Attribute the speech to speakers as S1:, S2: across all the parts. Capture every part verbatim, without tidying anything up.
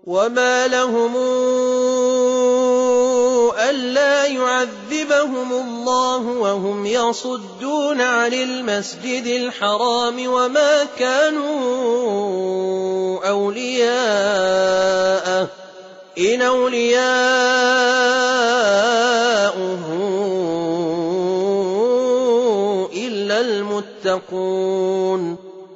S1: وما لهم ألا يعذبهم الله وهم يصدون عن المسجد الحرام وما كانوا أولياءه إن أولياؤه إلا المتقون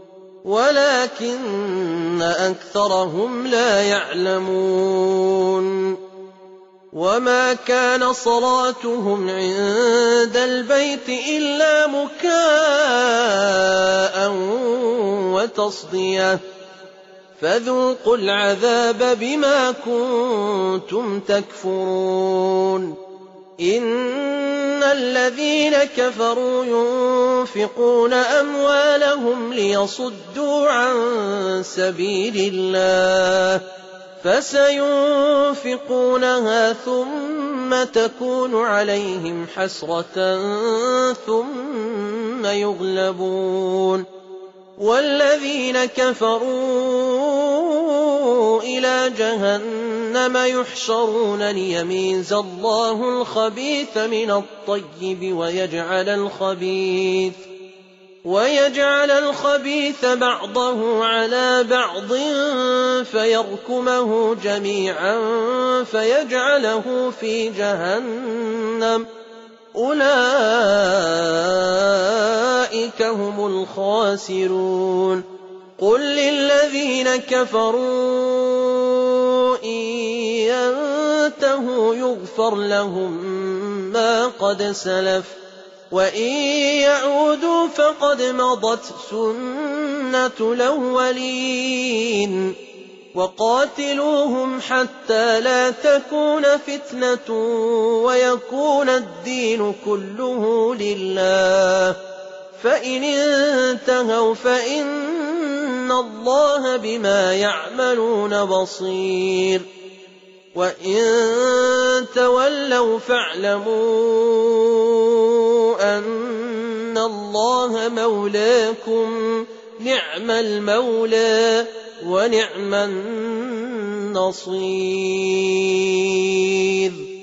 S1: ولكن أكثرهم لا يعلمون وما كان صلاتهم عند البيت إلا مكاء وتصدية فذوقوا العذاب بما كنتم تكفرون إن الذين كفروا ينفقون أموالهم ليصدوا عن سبيل الله فسينفقونها ثم تكون عليهم حسرة ثم يغلبون والذين كفروا إلى جهنم يحشرون ليميز الله الخبيث من الطيب ويجعل الخبيث ويجعل الخبيث بعضه على بعض فيركمه جميعا فيجعله في جهنم أولئك هم الخاسرون قل للذين كفروا إن ينتهوا يغفر لهم ما قد سلف وإن يعودوا فقد مضت سنة الأولين وقاتلوهم حتى لا تكون فتنة ويكون الدين كله لله فإن انتهوا فإن الله بما يعملون بصير وإن تولوا فاعلموا أن الله مولاكم نعم المولى ونعم النصير